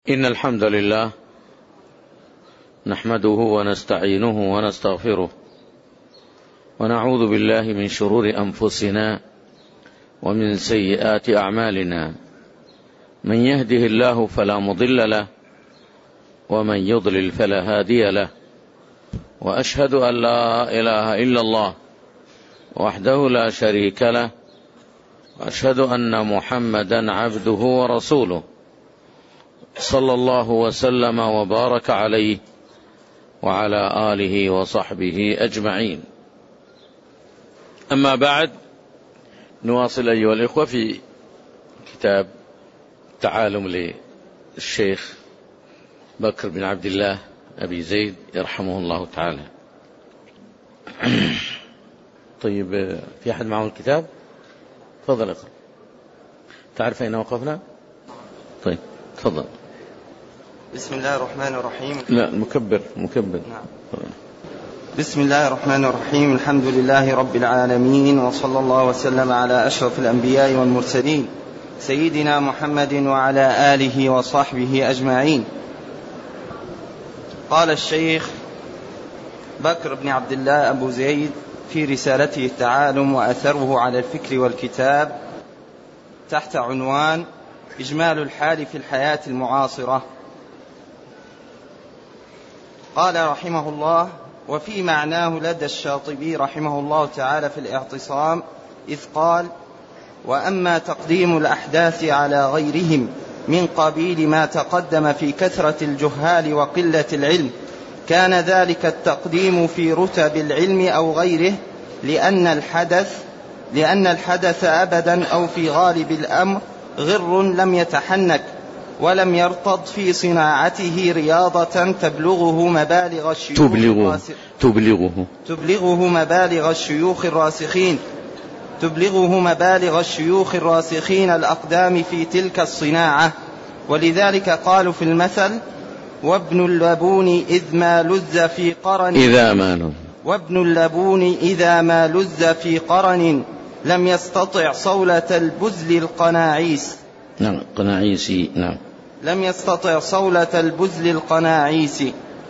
إن الحمد لله نحمده ونستعينه ونستغفره ونعوذ بالله من شرور أنفسنا ومن سيئات أعمالنا. من يهده الله فلا مضل له ومن يضلل فلا هادي له، وأشهد أن لا إله إلا الله وحده لا شريك له، وأشهد أن محمدا عبده ورسوله صلى الله وسلم وبارك عليه وعلى آله وصحبه أجمعين. أما بعد، نواصل أيها الإخوة في كتاب تعالم للشيخ بكر بن عبد الله أبي زيد يرحمه الله تعالى. طيب، في أحد معه الكتاب؟ تفضل اقرأ. تعرف أين وقفنا؟ طيب تفضل. بسم الله الرحمن الرحيم. لا، مكبر. نعم. بسم الله الرحمن الرحيم. الحمد لله رب العالمين، وصلى الله وسلم على أشرف الأنبياء والمرسلين سيدنا محمد وعلى آله وصحبه أجمعين. قال الشيخ بكر بن عبد الله أبو زيد في رسالته التعالم وأثره على الفكر والكتاب تحت عنوان إجمال الحال في الحياة المعاصرة، قال رحمه الله: وفي معناه لدى الشاطبي رحمه الله تعالى في الاعتصام، إذ قال: وأما تقديم الأحداث على غيرهم من قبيل ما تقدم في كثرة الجهال وقلة العلم، كان ذلك التقديم في رتب العلم أو غيره، لأن الحدث أبدا أو في غالب الأمر غر لم يتحنك ولم يرتض في صناعته رياضة تبلغه مبالغ الشيوخ الراسخين الأقدام في تلك الصناعة. ولذلك قالوا في المثل: وابن اللبون إذا ما لز في قرن لم يستطع صولة البزل القناعيس. لم يستطع صولة البزل القناعيس.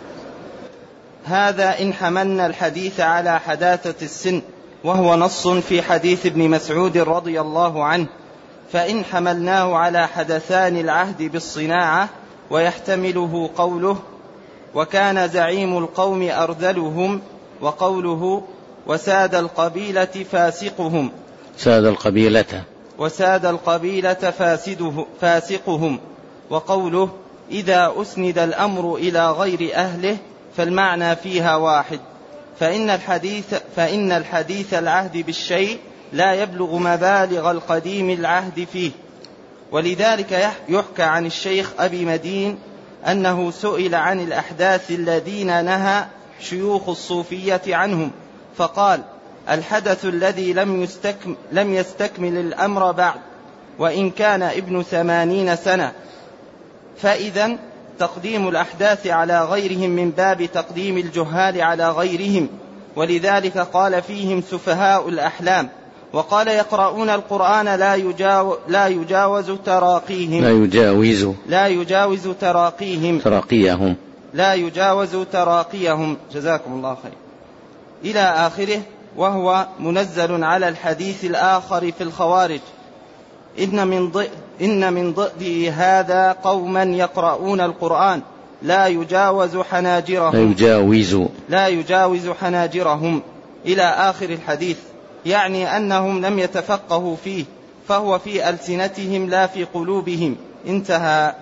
هذا إن حملنا الحديث على حداثة السن، وهو نص في حديث ابن مسعود رضي الله عنه. فإن حملناه على حدثان العهد بالصناعة، ويحتمله قوله: وكان زعيم القوم أرذلهم، وقوله: وساد القبيلة فاسقهم، وقوله: إذا أسند الأمر إلى غير أهله فالمعنى فيها واحد، فإن الحديث العهد بالشيء لا يبلغ مبالغ القديم العهد فيه. ولذلك يحكى عن الشيخ أبي مدين أنه سئل عن الأحداث الذين نهى شيوخ الصوفية عنهم، فقال: الحدث الذي لم يستكمل الأمر بعد، وإن كان ابن 80 سنة. فإذا تقديم الأحداث على غيرهم من باب تقديم الجهال على غيرهم. ولذلك قال فيهم سفهاء الأحلام. وقال: يقرؤون القرآن لا يجاوز تراقيهم. جزاكم الله خير. إلى آخره. وهو منزل على الحديث الآخر في الخوارج: إن من ضئده هذا قوما يقرؤون القرآن لا يجاوز حناجرهم إلى آخر الحديث، يعني أنهم لم يتفقهوا فيه، فهو في ألسنتهم لا في قلوبهم. انتهى.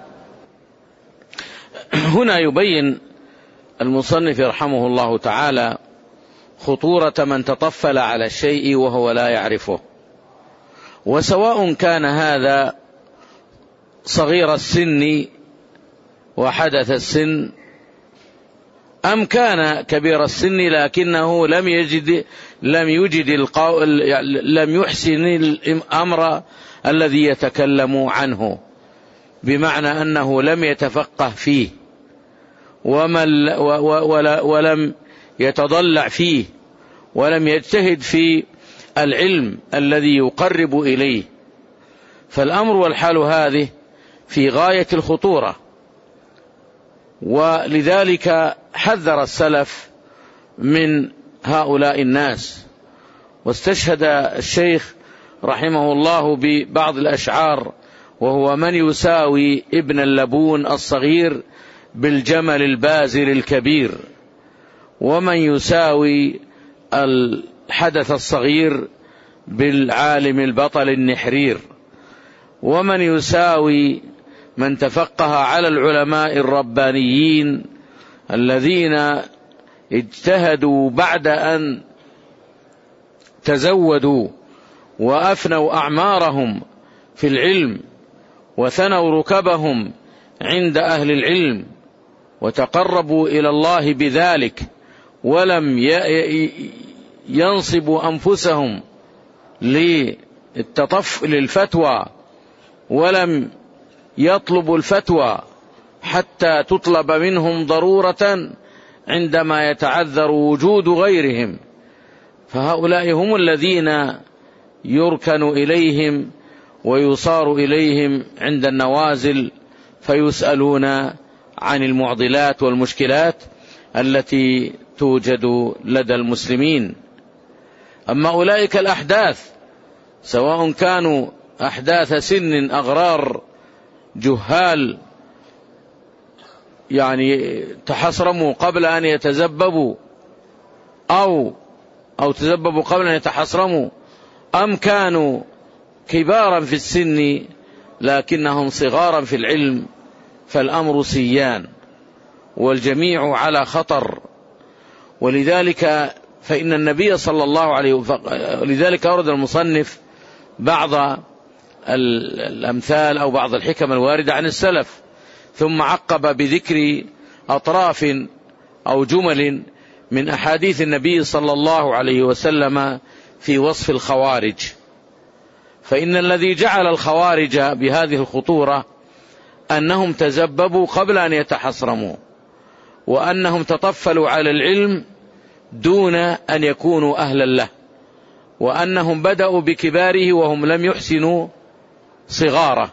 هنا يبين المصنف رحمه الله تعالى خطورة من تطفل على الشيء وهو لا يعرفه، وسواء كان هذا صغير السن وحدث السن، أم كان كبير السن لكنه لم يحسن الأمر الذي يتكلم عنه، بمعنى أنه لم يتفقه فيه ولم يتضلع فيه ولم يجتهد في العلم الذي يقرب إليه. فالأمر والحال هذه في غاية الخطورة، ولذلك حذر السلف من هؤلاء الناس. واستشهد الشيخ رحمه الله ببعض الأشعار، وهو: من يساوي ابن اللبون الصغير بالجمل البازل الكبير، ومن يساوي الحدث الصغير بالعالم البطل النحرير، ومن يساوي من تفقه على العلماء الربانيين الذين اجتهدوا بعد أن تزودوا وأفنوا أعمارهم في العلم وثنوا ركبهم عند أهل العلم وتقربوا إلى الله بذلك، ولم ينصبوا أنفسهم للفتوى، ولم يطلبوا الفتوى حتى تطلب منهم ضرورة عندما يتعذر وجود غيرهم. فهؤلاء هم الذين يركن إليهم ويصار إليهم عند النوازل فيسألون عن المعضلات والمشكلات التي توجد لدى المسلمين. أما أولئك الأحداث سواء كانوا أحداث سن أغرار جهال يعني تحصرموا قبل أن يتزببوا أو تزببوا قبل أن يتحصرموا، أم كانوا كبارا في السن لكنهم صغارا في العلم، فالأمر سيان والجميع على خطر. ولذلك فإن النبي صلى الله عليه وسلم، لذلك أورد المصنف بعض الأمثال أو بعض الحكم الواردة عن السلف، ثم عقب بذكر أطراف أو جمل من أحاديث النبي صلى الله عليه وسلم في وصف الخوارج. فإن الذي جعل الخوارج بهذه الخطورة أنهم تزببوا قبل أن يتحصرموا، وأنهم تطفلوا على العلم دون أن يكونوا أهلا له، وأنهم بدأوا بكباره وهم لم يحسنوا صغاره،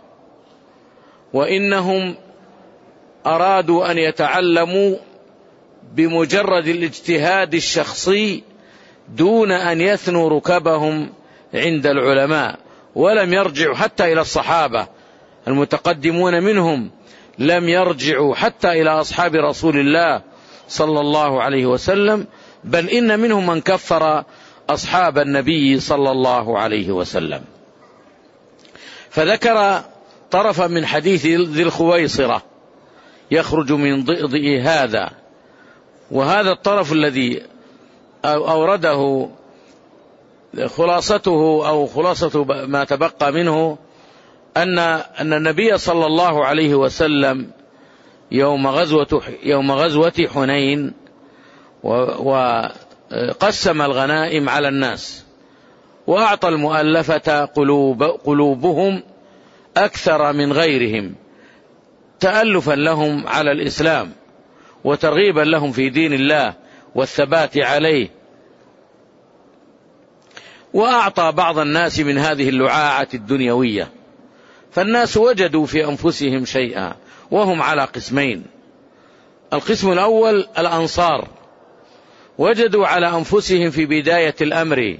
وإنهم أرادوا أن يتعلموا بمجرد الاجتهاد الشخصي دون أن يثنوا ركبهم عند العلماء، ولم يرجعوا حتى إلى الصحابة المتقدمون منهم، لم يرجعوا حتى إلى أصحاب رسول الله صلى الله عليه وسلم، بل إن منهم من كفر أصحاب النبي صلى الله عليه وسلم. فذكر طرفا من حديث ذي الخويصرة يخرج من ضئضئ هذا، وهذا الطرف الذي أورده خلاصته أو خلاصة ما تبقى منه أن النبي صلى الله عليه وسلم يوم غزوة حنين وقسم الغنائم على الناس، وأعطى المؤلفة قلوبهم أكثر من غيرهم تألفا لهم على الإسلام وترغيبا لهم في دين الله والثبات عليه، وأعطى بعض الناس من هذه اللعاعة الدنيوية. فالناس وجدوا في أنفسهم شيئا، وهم على قسمين. القسم الأول الأنصار وجدوا على أنفسهم في بداية الأمر،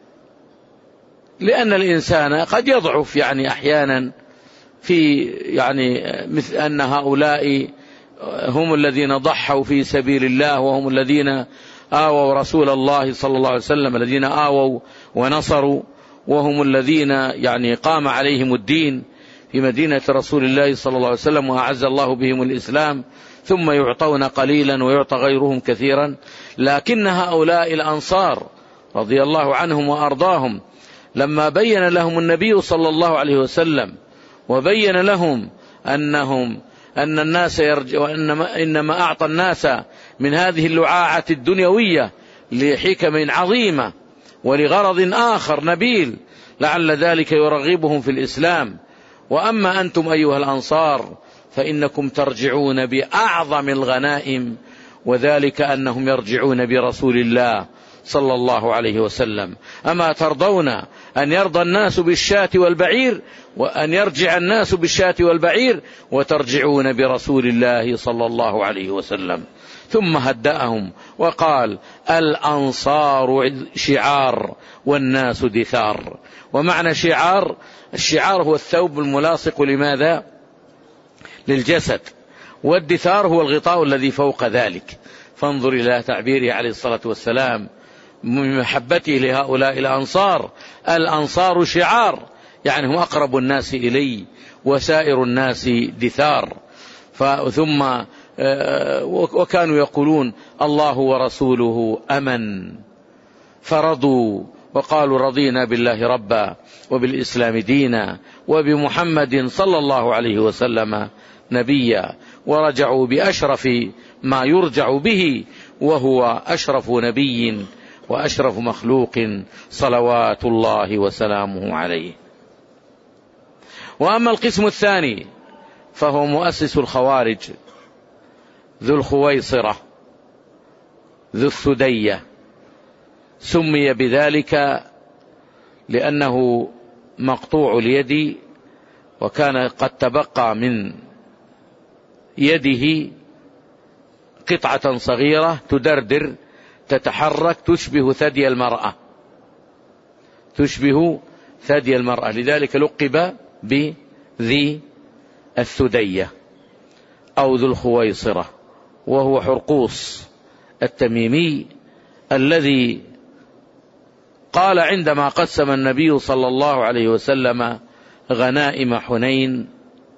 لأن الإنسان قد يضعف أحيانا في مثل أن هؤلاء هم الذين ضحوا في سبيل الله، وهم الذين آووا رسول الله صلى الله عليه وسلم، الذين آووا ونصروا، وهم الذين قام عليهم الدين في مدينة رسول الله صلى الله عليه وسلم، وأعز الله بهم الإسلام، ثم يعطون قليلا ويعطى غيرهم كثيرا. لكن هؤلاء الأنصار رضي الله عنهم وأرضاهم لما بين لهم النبي صلى الله عليه وسلم وبين لهم أن الناس إنما أعطى الناس من هذه اللعاعة الدنيوية لحكم عظيمة ولغرض آخر نبيل لعل ذلك يرغبهم في الإسلام، وأما أنتم أيها الأنصار فإنكم ترجعون بأعظم الغنائم، وذلك أنهم يرجعون برسول الله صلى الله عليه وسلم. أما ترضون أن يرضى الناس بالشاة والبعير، وأن يرجع الناس بالشاة والبعير، وترجعون برسول الله صلى الله عليه وسلم. ثم هدأهم وقال: الأنصار شعار والناس دثار. ومعنى شعار، الشعار هو الثوب الملاصق لماذا؟ للجسد، والدثار هو الغطاء الذي فوق ذلك. فانظر إلى تعبيره عليه الصلاة والسلام من محبته لهؤلاء الأنصار: الأنصار شعار، يعني هم أقرب الناس إلي، وسائر الناس دثار. ثم وكانوا يقولون: الله ورسوله أمن، فرضوا وقالوا: رضينا بالله ربا وبالإسلام دينا وبمحمد صلى الله عليه وسلم نبيا، ورجعوا بأشرف ما يرجع به، وهو أشرف نبي وأشرف مخلوق صلوات الله وسلامه عليه. وأما القسم الثاني فهو مؤسس الخوارج ذو الخويصرة ذو الثدية، سمي بذلك لأنه مقطوع اليد، وكان قد تبقى من يده قطعة صغيرة تدردر تتحرك تشبه ثدي المرأة، تشبه ثدي المرأة، لذلك لقب بذي الثدية أو ذو الخويصرة. وهو حرقوس التميمي الذي قال عندما قسم النبي صلى الله عليه وسلم غنائم حنين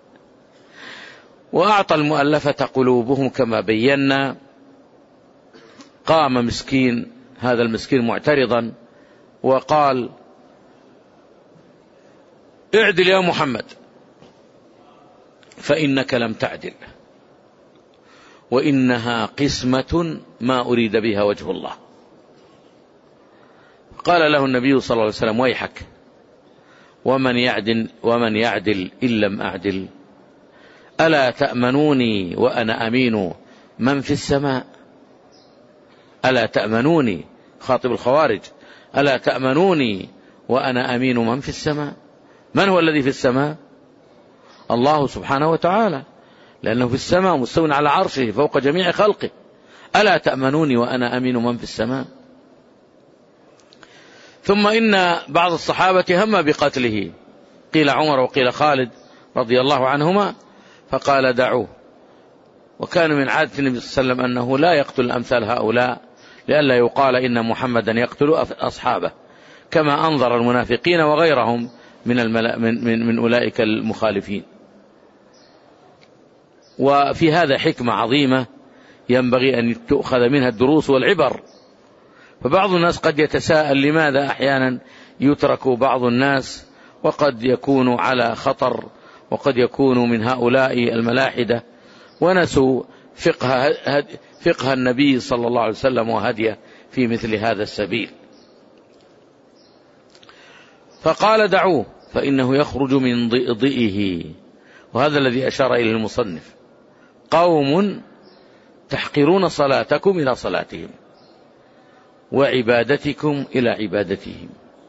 وأعطى المؤلفة قلوبهم كما بينا، قام مسكين هذا المسكين معترضا وقال: اعدل يا محمد فإنك لم تعدل، وإنها قسمة ما أريد بها وجه الله. قال له النبي صلى الله عليه وسلم: ويحك، ومن يعدل إن لم أعدل؟ ألا تأمنوني وأنا أمين من في السماء؟ ألا تأمنوني، خاطب الخوارج، ألا تأمنوني وأنا أمين من في السماء؟ من هو الذي في السماء؟ الله سبحانه وتعالى، لأنه في السماء مستوٍ على عرشه فوق جميع خلقه. ألا تأمنوني وأنا أمين من في السماء؟ ثم إن بعض الصحابة هم بقتله، قيل عمر وقيل خالد رضي الله عنهما، فقال: دعوه. وكان من عادة النبي صلى الله عليه وسلم أنه لا يقتل أمثال هؤلاء لئلا يقال إن محمدا يقتل أصحابه، كما أنظر المنافقين وغيرهم من أولئك المخالفين. وفي هذا حكمة عظيمة ينبغي أن تؤخذ منها الدروس والعبر. فبعض الناس قد يتساءل لماذا أحيانا يترك بعض الناس، وقد يكون على خطر، وقد يكون من هؤلاء الملاحدة ونسوا فقه النبي صلى الله عليه وسلم وهديه في مثل هذا السبيل. فقال: دعوه فإنه يخرج من ضئضئه. وهذا الذي أشار إليه المصنف: قوم تحقرون صلاتكم إلى صلاتهم وعبادتكم إلى عبادتهم.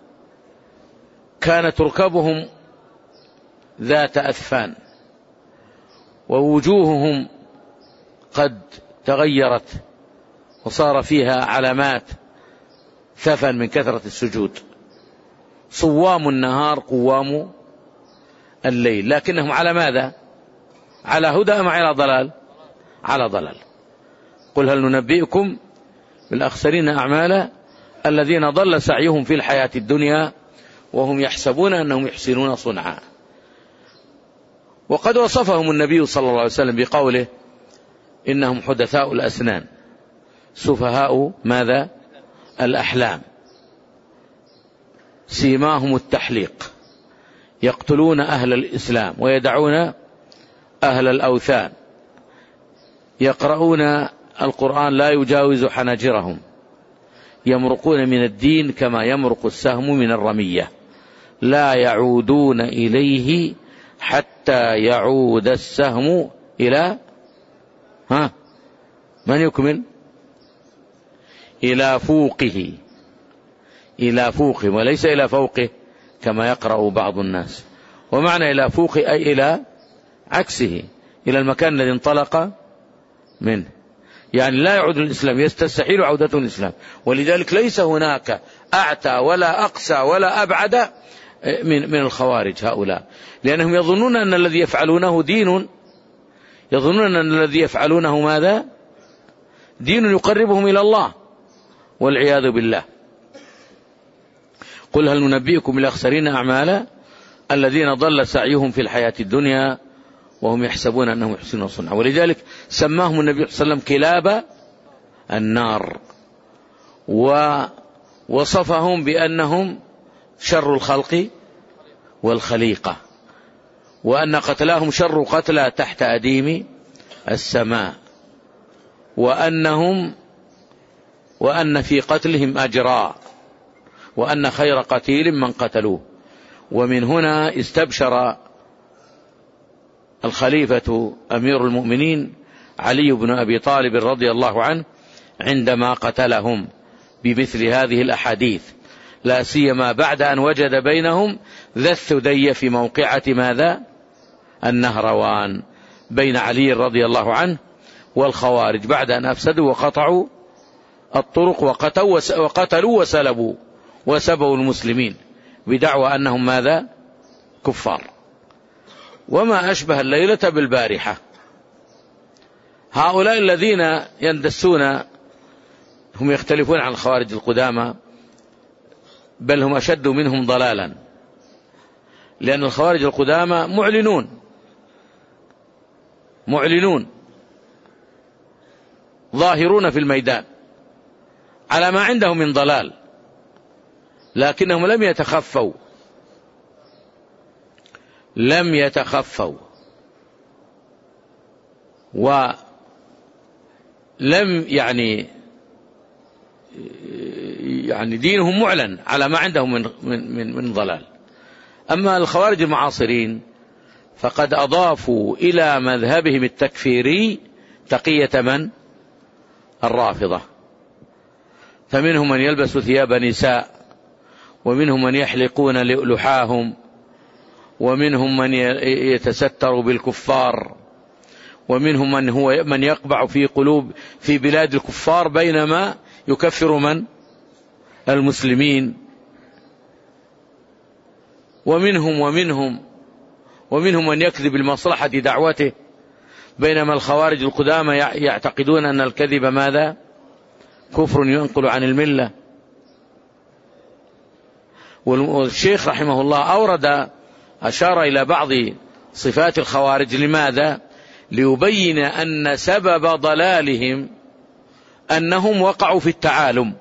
كانت ركبهم ذات أثفان، ووجوههم قد تغيرت وصار فيها علامات ثفن من كثرة السجود، صوام النهار قوام الليل، لكنهم على ماذا؟ على هدى أم على ضلال؟ على ضلال. قل هل ننبئكم بالأخسرين أعمالا الذين ضل سعيهم في الحياة الدنيا وهم يحسبون أنهم يحسنون صنعا. وقد وصفهم النبي صلى الله عليه وسلم بقوله: إنهم حدثاء الأسنان سفهاء ماذا؟ الأحلام، سيماهم التحليق، يقتلون أهل الإسلام ويدعون أهل الأوثان، يقرؤون القرآن لا يجاوز حناجرهم، يمرقون من الدين كما يمرق السهم من الرمية، لا يعودون إليه حتى يعود السهم إلى من يكمل؟ إلى فوقه، إلى فوقه وليس إلى فوقه، كما يقرأ بعض الناس. ومعنى إلى فوق أي إلى عكسه، إلى المكان الذي انطلق منه، يعني لا يعود الإسلام، يستحيل عودته الإسلام. ولذلك ليس هناك أعتى ولا أقسى ولا أبعد من الخوارج هؤلاء، لأنهم يظنون أن الذي يفعلونه دين، يظنون أن الذي يفعلونه ماذا؟ دين يقربهم إلى الله، والعياذ بالله. قل هل ننبئكم بالأخسرين أعمالا الذين ضل سعيهم في الحياة الدنيا وهم يحسبون أنهم يحسنون صنعا. ولذلك سماهم النبي صلى الله عليه وسلم كلاب النار، ووصفهم بأنهم شر الخلق والخليقة، وأن قتلاهم شر قتلى تحت أديم السماء، وأن في قتلهم أجرا، وأن خير قتيل من قتلوه. ومن هنا استبشر الخليفة أمير المؤمنين علي بن أبي طالب رضي الله عنه عندما قتلهم بمثل هذه الأحاديث، لا سيما بعد أن وجد بينهم ذا الثدي في موقعة ماذا؟ النهروان، بين علي رضي الله عنه والخوارج، بعد أن أفسدوا وقطعوا الطرق وقتلوا وسلبوا وسبوا المسلمين بدعوى أنهم ماذا؟ كفار. وما أشبه الليلة بالبارحة. هؤلاء الذين يندسون هم يختلفون عن الخوارج القدامى، بل هم أشد منهم ضلالا، لأن الخوارج القدامى معلنون ظاهرون في الميدان على ما عندهم من ضلال، لكنهم لم يتخفوا ولم يعني دينهم معلن على ما عندهم من ضلال. أما الخوارج المعاصرين فقد أضافوا إلى مذهبهم التكفيري تقية من؟ الرافضة. فمنهم من يلبس ثياب نساء، ومنهم من يحلقون لحاهم، ومنهم من يتستر بالكفار، ومنهم من يقبع في بلاد الكفار بينما يكفر من؟ المسلمين. ومنهم من يكذب لمصلحة دعوته، بينما الخوارج القدامى يعتقدون أن الكذب ماذا؟ كفر ينقل عن الملة. والشيخ رحمه الله أشار إلى بعض صفات الخوارج. لماذا؟ ليبين أن سبب ضلالهم أنهم وقعوا في التعالم.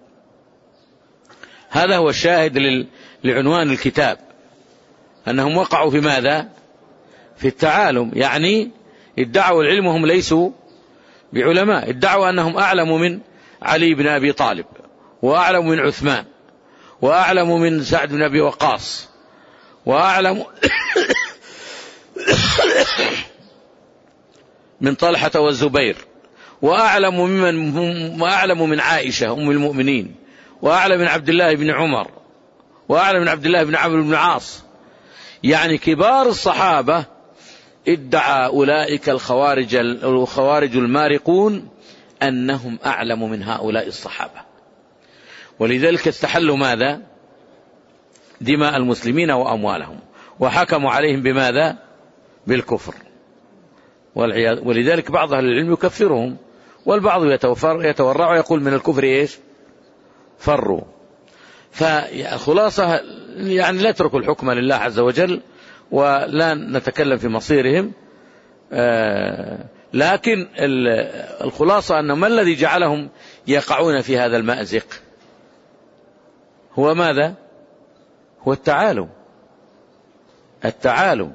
هذا هو الشاهد لعنوان الكتاب، أنهم وقعوا في ماذا؟ في التعالم، يعني ادعوا العلم وهم ليسوا بعلماء، ادعوا أنهم أعلم من علي بن أبي طالب، وأعلم من عثمان، وأعلم من سعد بن أبي وقاص، وأعلم من طلحة والزبير، وأعلم من عائشة أم المؤمنين، وأعلم من عبد الله بن عمر، وأعلم من عبد الله بن عمرو بن العاص. يعني كبار الصحابة ادعى أولئك الخوارج المارقون أنهم أعلم من هؤلاء الصحابة، ولذلك استحلوا ماذا؟ دماء المسلمين وأموالهم، وحكموا عليهم بماذا؟ بالكفر. ولذلك بعض أهل العلم يكفرهم، والبعض يتورع ويقول من الكفر إيش؟ فروا. فالخلاصة يعني لا تتركوا الحكم لله عز وجل، ولا نتكلم في مصيرهم، لكن الخلاصة أن ما الذي جعلهم يقعون في هذا المأزق؟ هو ماذا؟ هو التعالم،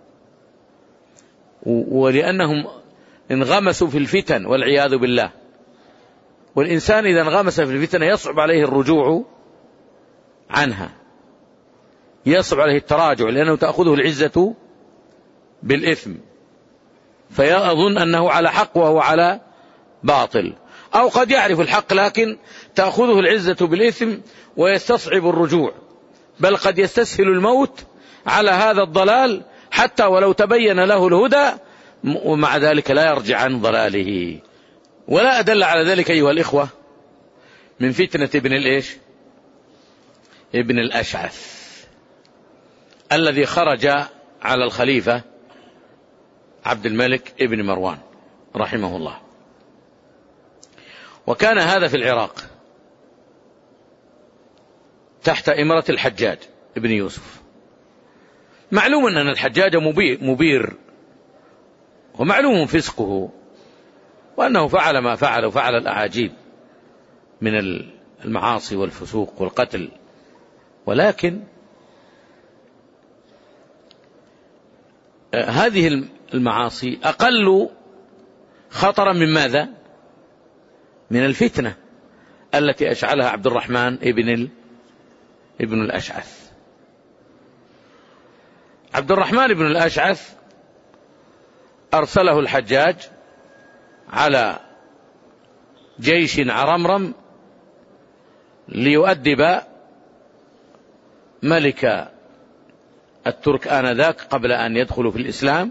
ولأنهم انغمسوا في الفتن والعياذ بالله. والإنسان إذا انغمس في الفتن يصعب عليه الرجوع عنها، يصعب عليه التراجع، لأنه تأخذه العزة بالإثم، فيظن أنه على حق وهو على باطل، أو قد يعرف الحق لكن تأخذه العزة بالإثم ويستصعب الرجوع، بل قد يستسهل الموت على هذا الضلال حتى ولو تبين له الهدى، ومع ذلك لا يرجع عن ضلاله. ولا أدل على ذلك أيها الإخوة من فتنة ابن الأشعث الذي خرج على الخليفة عبد الملك ابن مروان رحمه الله، وكان هذا في العراق تحت إمرة الحجاج ابن يوسف. معلوم أن الحجاج مبير، ومعلوم فسقه، وأنه فعل ما فعل وفعل الأعاجيب من المعاصي والفسوق والقتل، ولكن هذه المعاصي أقل خطرا من ماذا؟ من الفتنة التي أشعلها عبد الرحمن ابن الأشعث. عبد الرحمن بن الأشعث أرسله الحجاج على جيش عرمرم ليؤدب ملك الترك آنذاك قبل أن يدخلوا في الإسلام.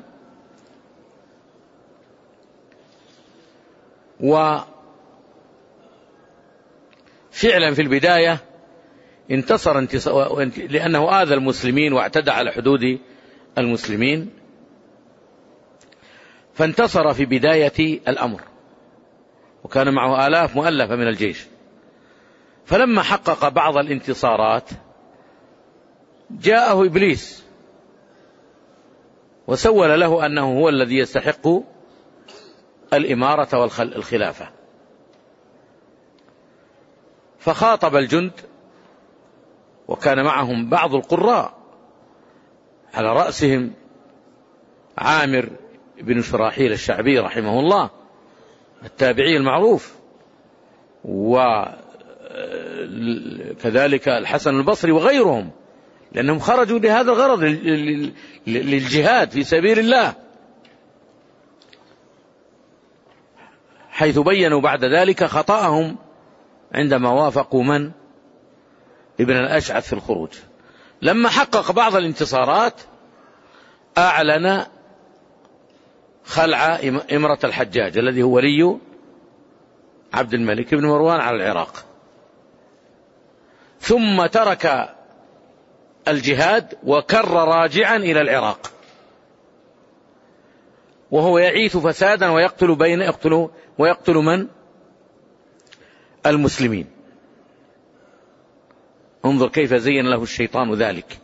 وفعلا في البداية انتصر لأنه آذى المسلمين واعتدى على حدود المسلمين، فانتصر في بداية الأمر، وكان معه آلاف مؤلفة من الجيش. فلما حقق بعض الانتصارات جاءه إبليس وسول له أنه هو الذي يستحق الإمارة والخلافة، فخاطب الجند، وكان معهم بعض القراء على رأسهم عامر بن شراحيل الشعبي رحمه الله التابعي المعروف، وكذلك الحسن البصري وغيرهم، لأنهم خرجوا لهذا الغرض للجهاد في سبيل الله، حيث بينوا بعد ذلك خطأهم عندما وافقوا ابن الأشعث في الخروج. لما حقق بعض الانتصارات أعلن خلع إمرة الحجاج الذي هو ولي عبد الملك بن مروان على العراق، ثم ترك الجهاد وكر راجعا إلى العراق، وهو يعيث فسادا ويقتل من؟ المسلمين. انظر كيف زين له الشيطان ذلك،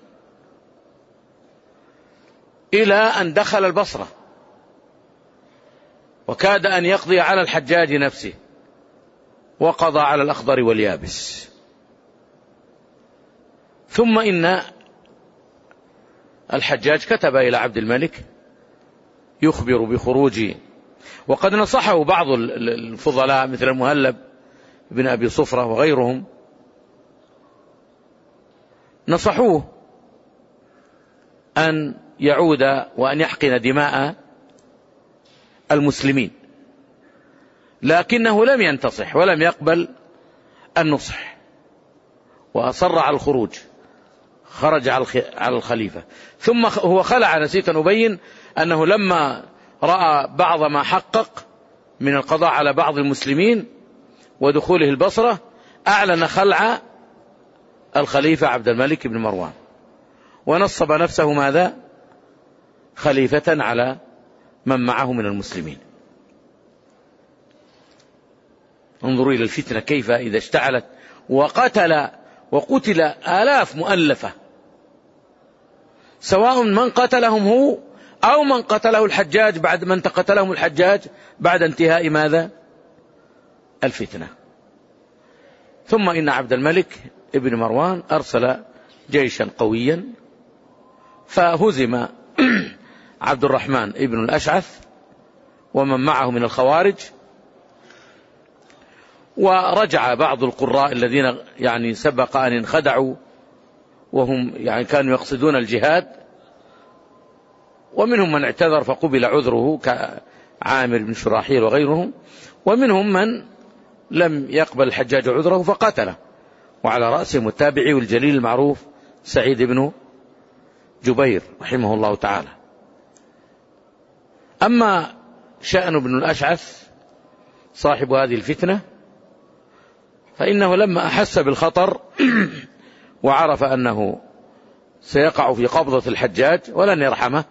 إلى أن دخل البصرة وكاد أن يقضي على الحجاج نفسه، وقضى على الأخضر واليابس. ثم إن الحجاج كتب إلى عبد الملك يخبر بخروج، وقد نصحه بعض الفضلاء مثل المهلب بن أبي صفرة وغيرهم، نصحوه أن يعود وأن يحقن دماء المسلمين، لكنه لم ينتصح ولم يقبل النصح، وأصر على الخروج، خرج على الخليفة. ثم هو خلع، نسيت أن أبين أنه لما رأى بعض ما حقق من القضاء على بعض المسلمين ودخوله البصرة، أعلن خلع الخليفة عبد الملك بن مروان، ونصب نفسه ماذا؟ خليفة على من معه من المسلمين. انظروا إلى الفتنة كيف إذا اشتعلت، وقتل آلاف مؤلفة، سواء من قتلهم هو أو من قتله الحجاج بعد من قتلهم الحجاج بعد انتهاء ماذا؟ الفتنة. ثم إن عبد الملك ابن مروان أرسل جيشا قويا، فهزم عبد الرحمن ابن الأشعث ومن معه من الخوارج، ورجع بعض القراء الذين يعني سبق أن انخدعوا وهم يعني كانوا يقصدون الجهاد، ومنهم من اعتذر فقبل عذره كعامر بن شراحيل وغيرهم، ومنهم من لم يقبل الحجاج عذره فقتله، وعلى رأسهم التابعي والجليل المعروف سعيد بن جبير رحمه الله تعالى. أما شأن بن الأشعث صاحب هذه الفتنة فإنه لما أحس بالخطر وعرف أنه سيقع في قبضة الحجاج ولن يرحمه،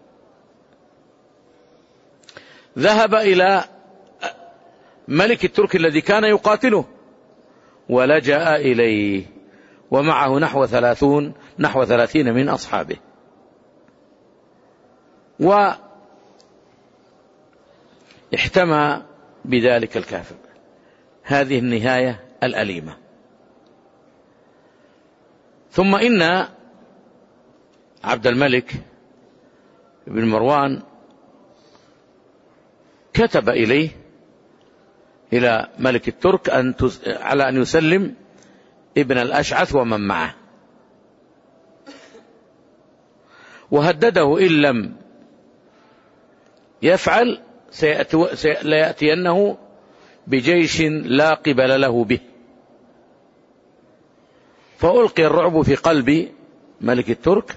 ذهب إلى ملك الترك الذي كان يقاتله ولجأ إليه، ومعه نحو 30 من أصحابه، واحتمى بذلك الكافر. هذه النهاية الأليمة. ثم إن عبد الملك بن مروان كتب إلى ملك الترك على أن يسلم ابن الأشعث ومن معه، وهدده إن لم يفعل ليأتينه بجيش لا قبل له به. فألقي الرعب في قلب ملك الترك،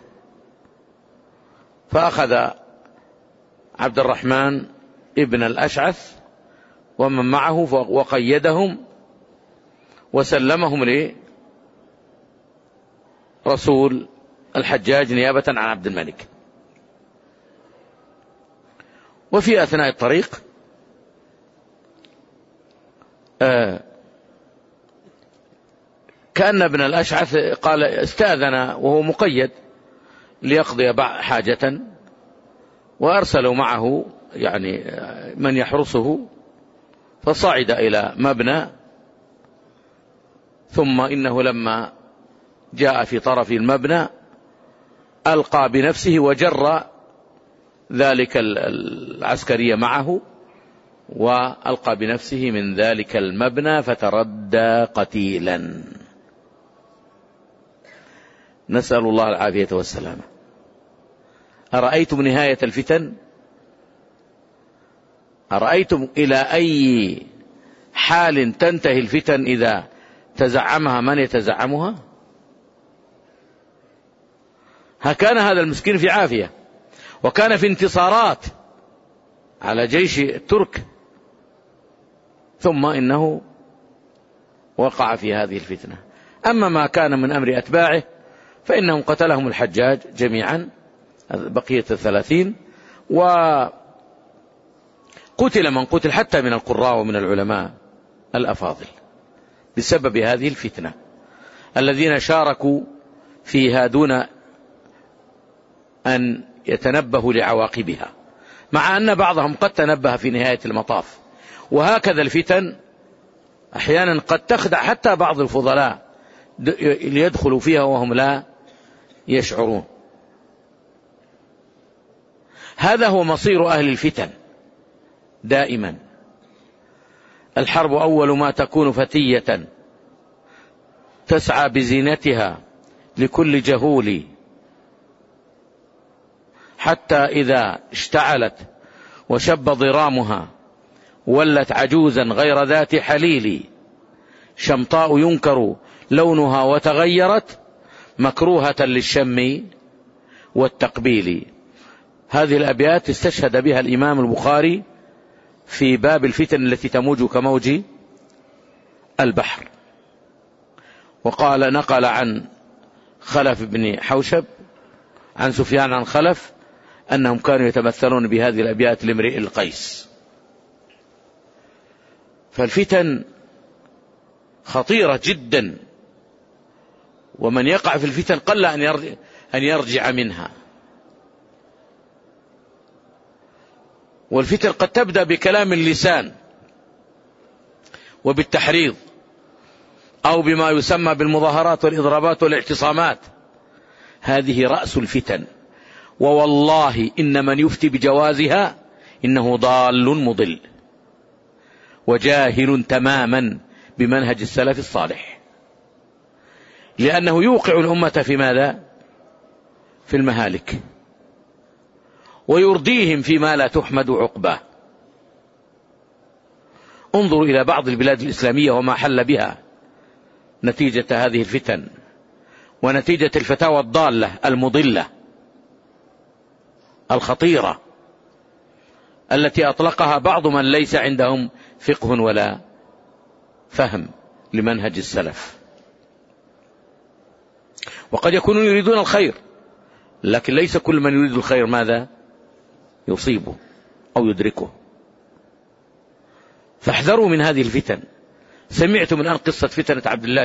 فأخذ عبد الرحمن ابن الأشعث ومن معه وقيدهم وسلمهم لرسول الحجاج نيابة عن عبد الملك. وفي أثناء الطريق كأن ابن الأشعث قال استأذن وهو مقيد ليقضي حاجة، وأرسلوا معه يعني من يحرسه، فصعد إلى مبنى، ثم إنه لما جاء في طرف المبنى ألقى بنفسه وجر ذلك العسكري معه، وألقى بنفسه من ذلك المبنى فتردى قتيلا. نسأل الله العافية والسلامة. أرأيتم نهاية الفتن؟ أرأيتم إلى أي حال تنتهي الفتن إذا تزعمها من يتزعمها؟ كان هذا المسكين في عافية، وكان في انتصارات على جيش الترك، ثم إنه وقع في هذه الفتنة. أما ما كان من أمر أتباعه فإنهم قتلهم الحجاج جميعا بقية 30، وقتل من قتل حتى من القراء ومن العلماء الأفاضل بسبب هذه الفتنة، الذين شاركوا فيها دون أن يتنبهوا لعواقبها، مع أن بعضهم قد تنبه في نهاية المطاف. وهكذا الفتن أحيانا قد تخدع حتى بعض الفضلاء ليدخلوا فيها وهم لا يشعرون. هذا هو مصير أهل الفتن دائما. الحرب أول ما تكون فتية تسعى بزينتها لكل جهول، حتى إذا اشتعلت وشب ضرامها ولت عجوزا غير ذات حليل، شمطاء ينكر لونها وتغيرت مكروهة للشم والتقبيل. هذه الأبيات استشهد بها الإمام البخاري في باب الفتن التي تموج كموج البحر. وقال نقل عن خلف بن حوشب عن سفيان عن خلف أنهم كانوا يتمثلون بهذه الأبيات لامرئ القيس. فالفتن خطيرة جدا، ومن يقع في الفتن قل أن يرجع منها. والفتن قد تبدأ بكلام اللسان وبالتحريض، أو بما يسمى بالمظاهرات والإضرابات والاعتصامات. هذه رأس الفتن، ووالله إن من يفتي بجوازها إنه ضال مضل وجاهل تماما بمنهج السلف الصالح، لأنه يوقع الأمة في ماذا؟ في المهالك، ويرديهم فيما لا تحمد عقباه. انظروا إلى بعض البلاد الإسلامية وما حل بها نتيجة هذه الفتن، ونتيجة الفتاوى الضالة المضلة الخطيرة التي أطلقها بعض من ليس عندهم فقه ولا فهم لمنهج السلف. وقد يكونون يريدون الخير، لكن ليس كل من يريد الخير ماذا يصيبه أو يدركه. فاحذروا من هذه الفتن. سمعتم الآن قصة فتنة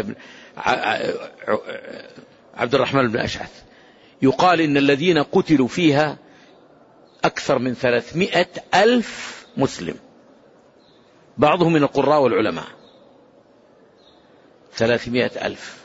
عبد الرحمن بن أشعث. يقال إن الذين قتلوا فيها أكثر من 300,000 مسلم، بعضهم من القراء والعلماء. 300,000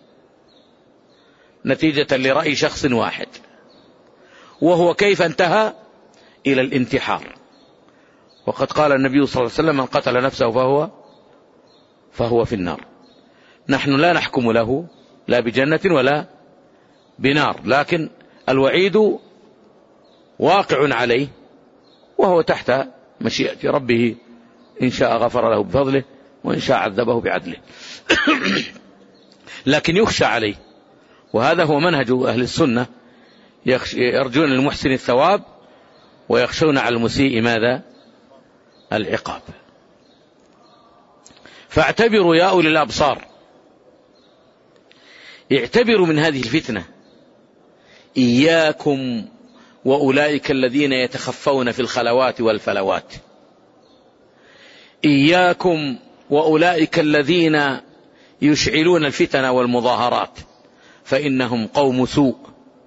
نتيجة لرأي شخص واحد، وهو كيف انتهى إلى الانتحار. وقد قال النبي صلى الله عليه وسلم: من قتل نفسه فهو في النار. نحن لا نحكم له لا بجنة ولا بنار، لكن الوعيد واقع عليه، وهو تحت مشيئة ربه، إن شاء غفر له بفضله وإن شاء عذبه بعدله. لكن يخشى عليه، وهذا هو منهج أهل السنة، يرجون للمحسن الثواب ويخشون على المسيء ماذا؟ العقاب. فاعتبروا يا أولي الأبصار، اعتبروا من هذه الفتنة. إياكم وأولئك الذين يتخفون في الخلوات والفلوات، إياكم وأولئك الذين يشعلون الفتن والمظاهرات، فإنهم قوم سوء.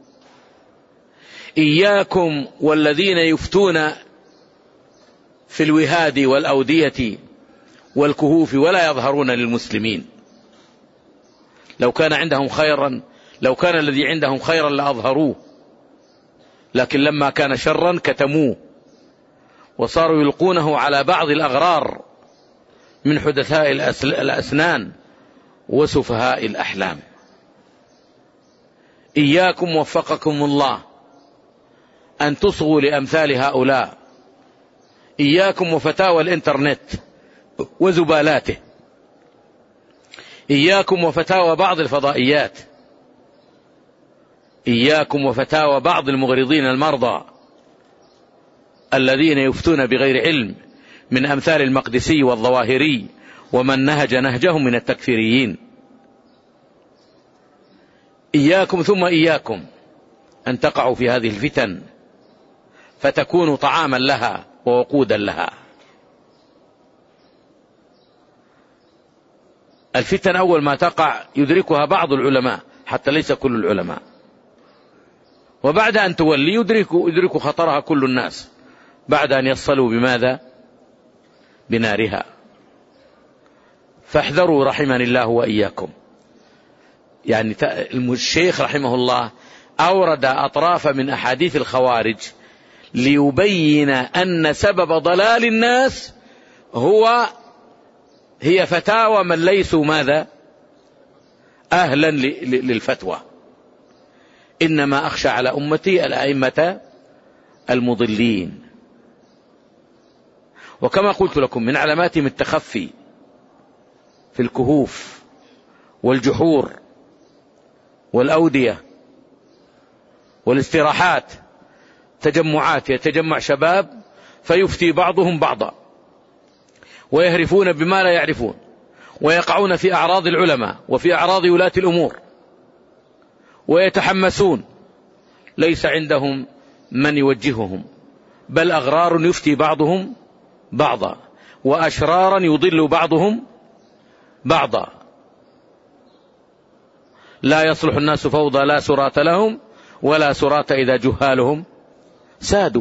إياكم والذين يفتون في الوهاد والأودية والكهوف ولا يظهرون للمسلمين. لو كان الذي عندهم خيرا لأظهروه، لكن لما كان شرا كتموه، وصاروا يلقونه على بعض الأغرار من حدثاء الأسنان وسفهاء الأحلام. إياكم وفقكم الله أن تصغوا لأمثال هؤلاء. إياكم وفتاوى الإنترنت وزبالاته. إياكم وفتاوى بعض الفضائيات. إياكم وفتاوى بعض المغرضين المرضى الذين يفتون بغير علم، من أمثال المقدسي والظواهري ومن نهج نهجهم من التكفيريين. إياكم ثم إياكم أن تقعوا في هذه الفتن فتكونوا طعاما لها ووقودا لها. الفتن أول ما تقع يدركها بعض العلماء، حتى ليس كل العلماء، وبعد أن تولي يدرك خطرها كل الناس، بعد أن يصلوا بماذا؟ بنارها. فاحذروا رحمني الله وإياكم. يعني الشيخ رحمه الله أورد أطراف من أحاديث الخوارج ليبين أن سبب ضلال الناس هي فتاوى من ليسوا ماذا؟ أهلا للفتوى. إنما أخشى على أمتي الأئمة المضلين. وكما قلت لكم من علاماتهم التخفي في الكهوف والجحور والأودية والاستراحات، تجمعات يتجمع شباب فيفتي بعضهم بعضا، ويهرفون بما لا يعرفون، ويقعون في أعراض العلماء وفي أعراض ولاة الأمور، ويتحمسون، ليس عندهم من يوجههم، بل أغرار يفتي بعضهم بعضا، وأشرارا يضل بعضهم بعضا. لا يصلح الناس فوضى لا سرات لهم ولا سرات إذا جهالهم سادوا.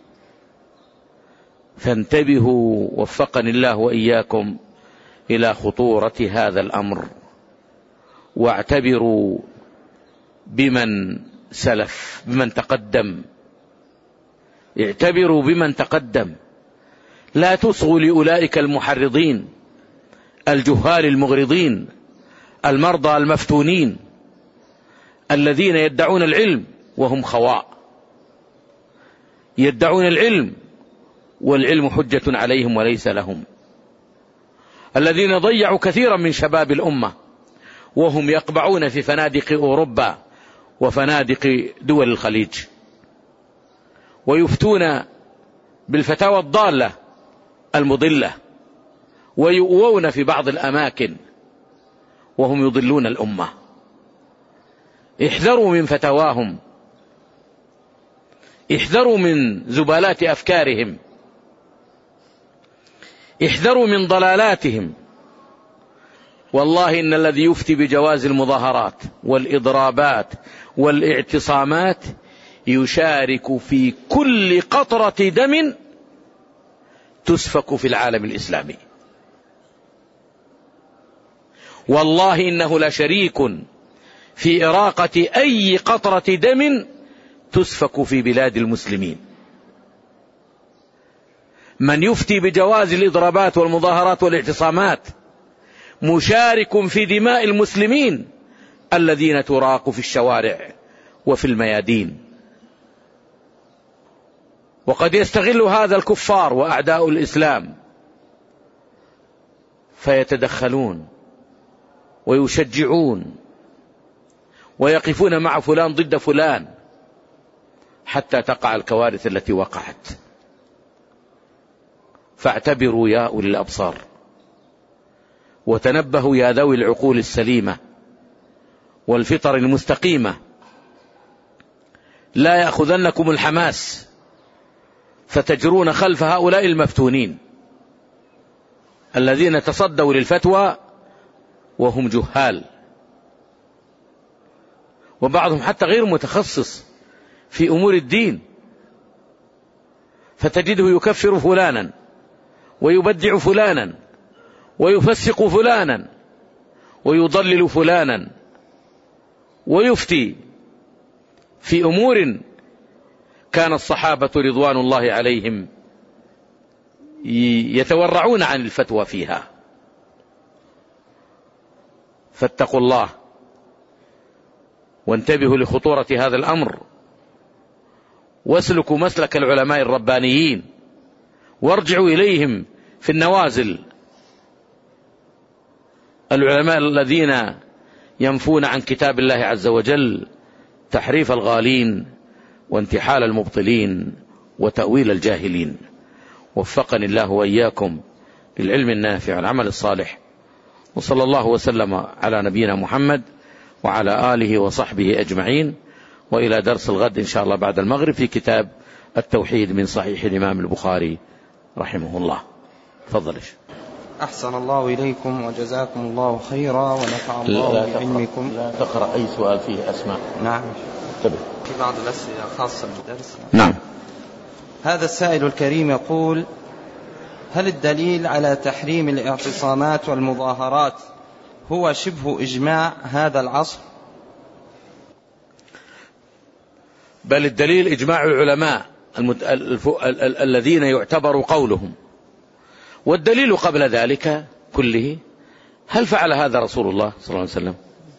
فانتبهوا وفقني الله وإياكم إلى خطورة هذا الأمر، واعتبروا بمن سلف، بمن تقدم. اعتبروا بمن تقدم، لا تصغوا لأولئك المحرضين الجهال المغرضين المرضى المفتونين الذين يدعون العلم وهم خواء، يدعون العلم والعلم حجة عليهم وليس لهم، الذين ضيعوا كثيرا من شباب الأمة وهم يقبعون في فنادق أوروبا وفنادق دول الخليج، ويفتون بالفتاوى الضالة المضلة، ويؤوون في بعض الأماكن وهم يضلون الأمة. احذروا من فتواهم، احذروا من زبالات أفكارهم، احذروا من ضلالاتهم. والله إن الذي يفتي بجواز المظاهرات والإضرابات والاعتصامات يشارك في كل قطرة دم تسفك في العالم الإسلامي. والله إنه لشريك في إراقة أي قطرة دم تسفك في بلاد المسلمين. من يفتي بجواز الإضرابات والمظاهرات والاعتصامات مشارك في دماء المسلمين الذين تراق في الشوارع وفي الميادين. وقد يستغل هذا الكفار وأعداء الإسلام فيتدخلون ويشجعون ويقفون مع فلان ضد فلان حتى تقع الكوارث التي وقعت. فاعتبروا يا أولي الأبصار، وتنبهوا يا ذوي العقول السليمة والفطر المستقيمة، لا يأخذنكم الحماس فتجرون خلف هؤلاء المفتونين الذين تصدوا للفتوى وهم جهال، وبعضهم حتى غير متخصص في أمور الدين، فتجده يكفر فلانا ويبدع فلانا ويفسق فلانا ويضلل فلانا ويفتي في أمور كان الصحابة رضوان الله عليهم يتورعون عن الفتوى فيها. فاتقوا الله وانتبهوا لخطورة هذا الأمر، واسلكوا مسلك العلماء الربانيين وارجعوا إليهم في النوازل، العلماء الذين ينفون عن كتاب الله عز وجل تحريف الغالين وانتحال المبطلين وتأويل الجاهلين. وفقني الله وإياكم للعلم النافع والعمل الصالح، وصلى الله وسلم على نبينا محمد وعلى آله وصحبه أجمعين. وإلى درس الغد إن شاء الله بعد المغرب في كتاب التوحيد من صحيح الإمام البخاري رحمه الله. تفضل. أحسن الله إليكم وجزاكم الله خيرا ونفع الله بعلمكم. لا تقرأ أي سؤال فيه أسماء. نعم. تبه. في بعض الأسئلة خاصة بالدرس. نعم. هذا السائل الكريم يقول: هل الدليل على تحريم الاعتصامات والمظاهرات هو شبه إجماع هذا العصر؟ بل الدليل إجماع العلماء الذين يعتبر قولهم. والدليل قبل ذلك كله: هل فعل هذا رسول الله صلى الله عليه وسلم؟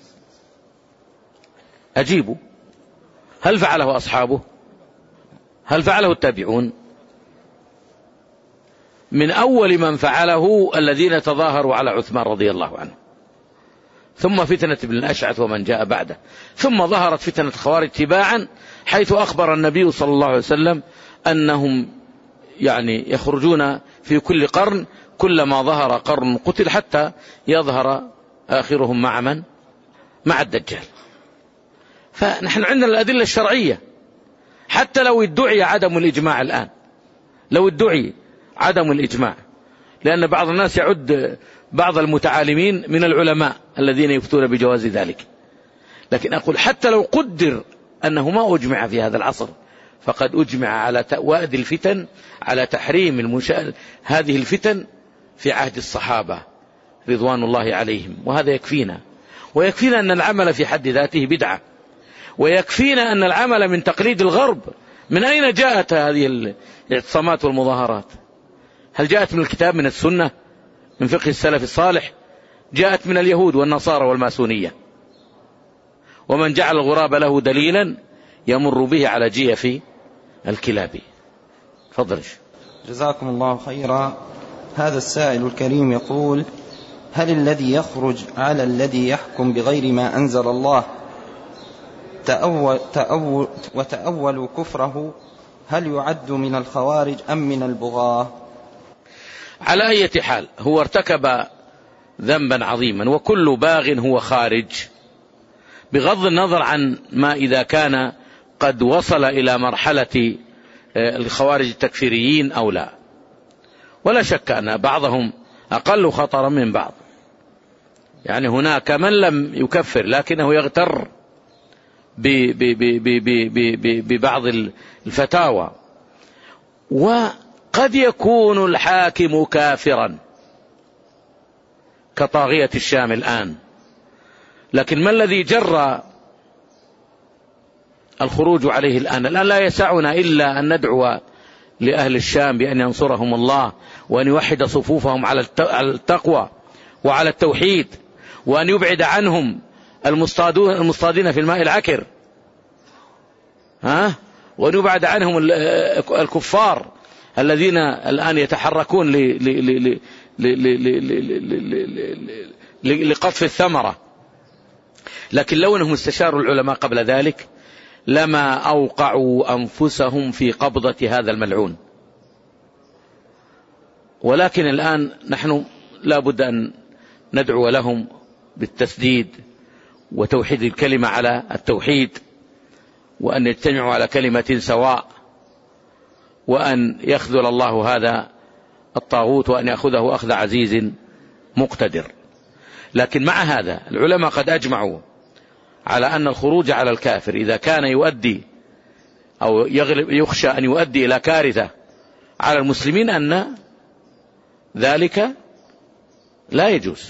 أجيبوا. هل فعله أصحابه؟ هل فعله التابعون؟ من أول من فعله الذين تظاهروا على عثمان رضي الله عنه، ثم فتنة ابن الأشعث ومن جاء بعده، ثم ظهرت فتنة الخوارج تباعا، حيث أخبر النبي صلى الله عليه وسلم أنهم يخرجون في كل قرن، كلما ظهر قرن قتل حتى يظهر آخرهم مع من؟ مع الدجال. فنحن عندنا الأدلة الشرعية، حتى لو ادعي عدم الإجماع الآن، لو ادعي عدم الإجماع، لأن بعض الناس يعد بعض المتعالمين من العلماء الذين يفتون بجواز ذلك، لكن أقول حتى لو قدر أنه ما أجمع في هذا العصر، فقد أجمع على وأد الفتن، على تحريم هذه الفتن في عهد الصحابة رضوان الله عليهم، وهذا يكفينا. ويكفينا أن العمل في حد ذاته بدعة، ويكفينا أن العمل من تقليد الغرب. من أين جاءت هذه الاعتصامات والمظاهرات؟ هل جاءت من الكتاب، من السنة، من فقه السلف الصالح؟ جاءت من اليهود والنصارى والماسونية. ومن جعل الغراب له دليلا يمر به على جيف الكلاب. فضل. جزاكم الله خيرا. هذا السائل الكريم يقول: هل الذي يخرج على الذي يحكم بغير ما أنزل الله وتأول كفره هل يعد من الخوارج أم من البغاة؟ على أي حال هو ارتكب ذنبا عظيما، وكل باغ هو خارج، بغض النظر عن ما إذا كان قد وصل إلى مرحلة الخوارج التكفيريين أو لا. ولا شك أن بعضهم أقل خطرا من بعض، يعني هناك من لم يكفر لكنه يغتر ببعض الفتاوى، وقد يكون الحاكم كافرا كطاغية الشام الآن، لكن ما الذي جرى الخروج عليه الآن لا يسعنا إلا أن ندعو لأهل الشام بأن ينصرهم الله، وأن يوحد صفوفهم على التقوى وعلى التوحيد، وأن يبعد عنهم المصطادين في الماء العكر، وأن يبعد عنهم الكفار الذين الآن يتحركون لقطف الثمرة. لكن لو أنهم استشاروا العلماء قبل ذلك لما أوقعوا أنفسهم في قبضة هذا الملعون. ولكن الآن نحن لا بد أن ندعو لهم بالتسديد وتوحيد الكلمة على التوحيد، وأن يجتمعوا على كلمة سواء، وأن يخذل الله هذا الطاغوت وأن يأخذه أخذ عزيز مقتدر. لكن مع هذا العلماء قد أجمعوا على أن الخروج على الكافر إذا كان يؤدي أو يخشى أن يؤدي إلى كارثة على المسلمين أن ذلك لا يجوز.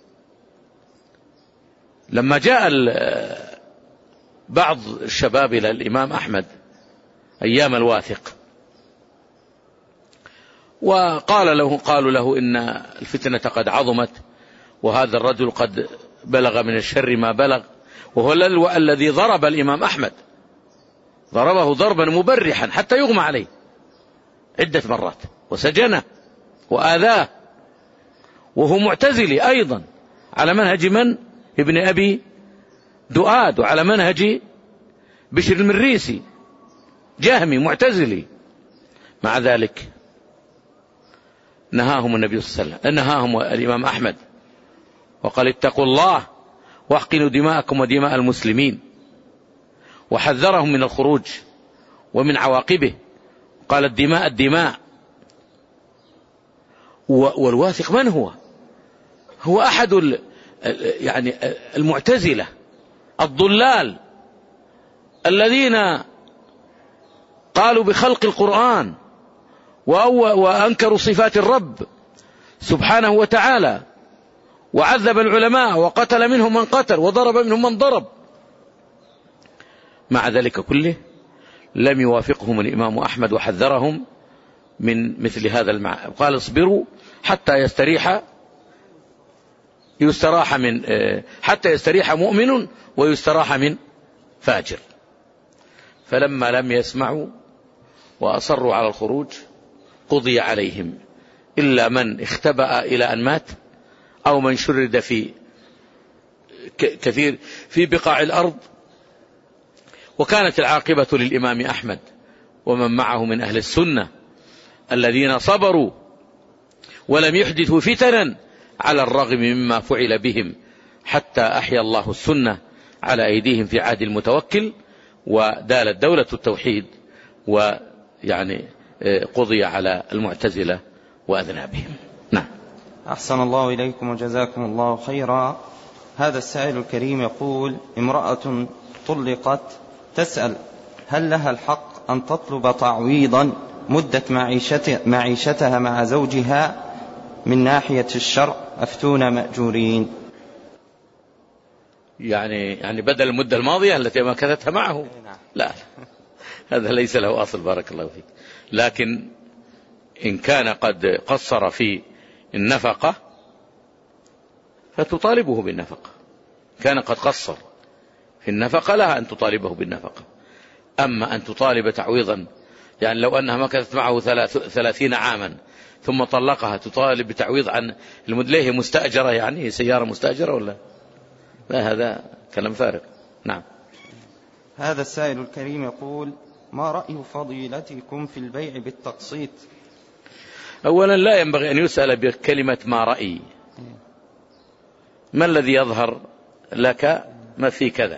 لما جاء بعض الشباب إلى الإمام أحمد أيام الواثق قالوا له إن الفتنة قد عظمت، وهذا الرجل قد بلغ من الشر ما بلغ، وهو الذي ضرب الإمام أحمد، ضربه ضربا مبرحا حتى يغمى عليه عدة مرات، وسجنه وآذاه، وهو معتزلي أيضا على منهج من؟ ابن أبي دؤاد، وعلى منهج بشر المريسي جهمي معتزلي. مع ذلك نهاهم النبي صلى الله عليه وسلم، نهاهم الإمام أحمد وقال اتقوا الله واحقنوا دماءكم ودماء المسلمين، وحذرهم من الخروج ومن عواقبه، قال الدماء الدماء. والواثق من هو؟ هو أحد يعني المعتزلة الضلال الذين قالوا بخلق القرآن وأنكروا صفات الرب سبحانه وتعالى، وعذب العلماء وقتل منهم من قتل وضرب منهم من ضرب. مع ذلك كله لم يوافقهم الإمام أحمد وحذرهم من مثل هذا المعنى، قال اصبروا حتى يستراح مؤمن ويستراح من فاجر. فلما لم يسمعوا وأصروا على الخروج قضي عليهم، إلا من اختبأ إلى أن مات، أو من شرد في كثير في بقاع الأرض. وكانت العاقبة للإمام أحمد ومن معه من أهل السنة الذين صبروا ولم يحدثوا فتنا على الرغم مما فعل بهم، حتى أحيا الله السنة على أيديهم في عهد المتوكل، ودالت دولة التوحيد، ويعني قضي على المعتزلة وأذنابهم. نعم. أحسن الله إليكم وجزاكم الله خيرا. هذا السائل الكريم يقول: امرأة طلقت تسأل هل لها الحق أن تطلب تعويضا مدة معيشتها مع زوجها من ناحية الشرع؟ أفتونا مأجورين. يعني بدل المدة الماضية التي مكثتها معه؟ لا، هذا ليس له أصل، بارك الله فيك. لكن إن كان قد قصر في النفقة فتطالبه بالنفقة، كان قد قصر في النفقة لها أن تطالبه بالنفقة. أما أن تطالب تعويضا يعني لو أنها مكثت معه 30 عاما ثم طلقها تطالب بتعويض عن المدلية مستأجرة، يعني سيارة مستأجرة ولا لا؟ هذا كلام فارغ. نعم. هذا السائل الكريم يقول: ما رأي فضيلتكم في البيع بالتقسيط؟ أولا لا ينبغي أن يسأل بكلمة ما رأي، ما الذي يظهر لك ما في كذا.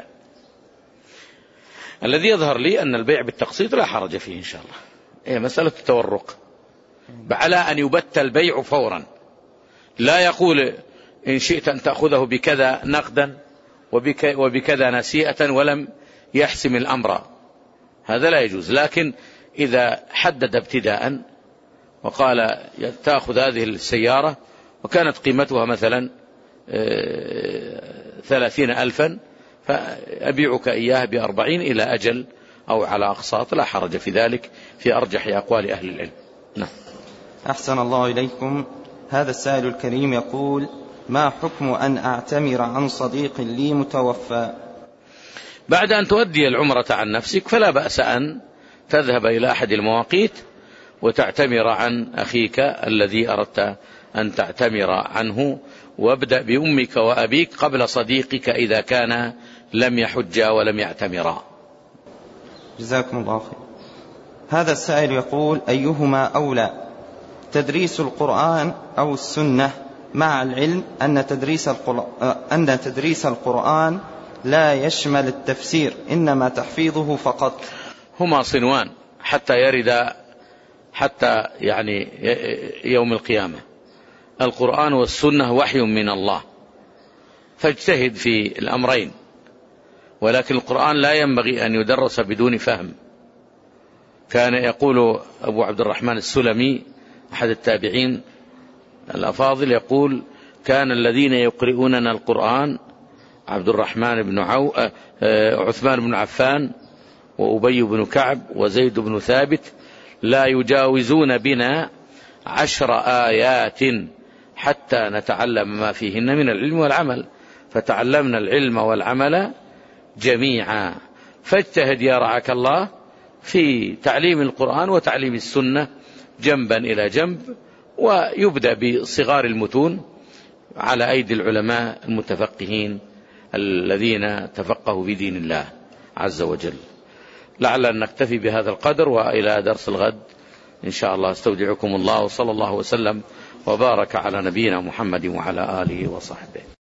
الذي يظهر لي أن البيع بالتقسيط لا حرج فيه إن شاء الله، هي مسألة التورق، على أن يبت البيع فورا، لا يقول إن شئت أن تأخذه بكذا نقدا وبكذا نسيئة ولم يحسم الأمر، هذا لا يجوز. لكن إذا حدد ابتداء وقال تأخذ هذه السيارة وكانت قيمتها مثلا 30,000 فأبيعك إياها ب40 إلى أجل أو على أقساط، لا حرج في ذلك في أرجح أقوال أهل العلم. نعم. أحسن الله إليكم. هذا السائل الكريم يقول: ما حكم أن أعتمر عن صديق لي متوفى؟ بعد أن تؤدي العمرة عن نفسك فلا بأس أن تذهب إلى أحد المواقيت وتعتمر عن أخيك الذي أردت أن تعتمر عنه، وابدأ بأمك وأبيك قبل صديقك إذا كان لم يحجا ولم يعتمرا. جزاكم الله خير. هذا السائل يقول: أيهما أولى، تدريس القرآن أو السنة، مع العلم أن تدريس القرآن لا يشمل التفسير إنما تحفيظه فقط؟ هما صنوان حتى يرد حتى يعني يوم القيامة. القرآن والسنة وحي من الله، فاجتهد في الأمرين، ولكن القرآن لا ينبغي أن يدرس بدون فهم. كان يقول أبو عبد الرحمن السلمي أحد التابعين الأفاضل، يقول: كان الذين يقرؤوننا القرآن عبد الرحمن بن عثمان بن عفان وأبي بن كعب وزيد بن ثابت لا يجاوزون بنا 10 آيات حتى نتعلم ما فيهن من العلم والعمل، فتعلمنا العلم والعمل جميعا. فاجتهد يا رعاك الله في تعليم القرآن وتعليم السنة جنبا إلى جنب، ويبدأ بصغار المتون على أيدي العلماء المتفقهين الذين تفقهوا في دين الله عز وجل. لعل أن نكتفي بهذا القدر، وإلى درس الغد إن شاء الله استودعكم الله، وصلى الله وسلم وبارك على نبينا محمد وعلى آله وصحبه.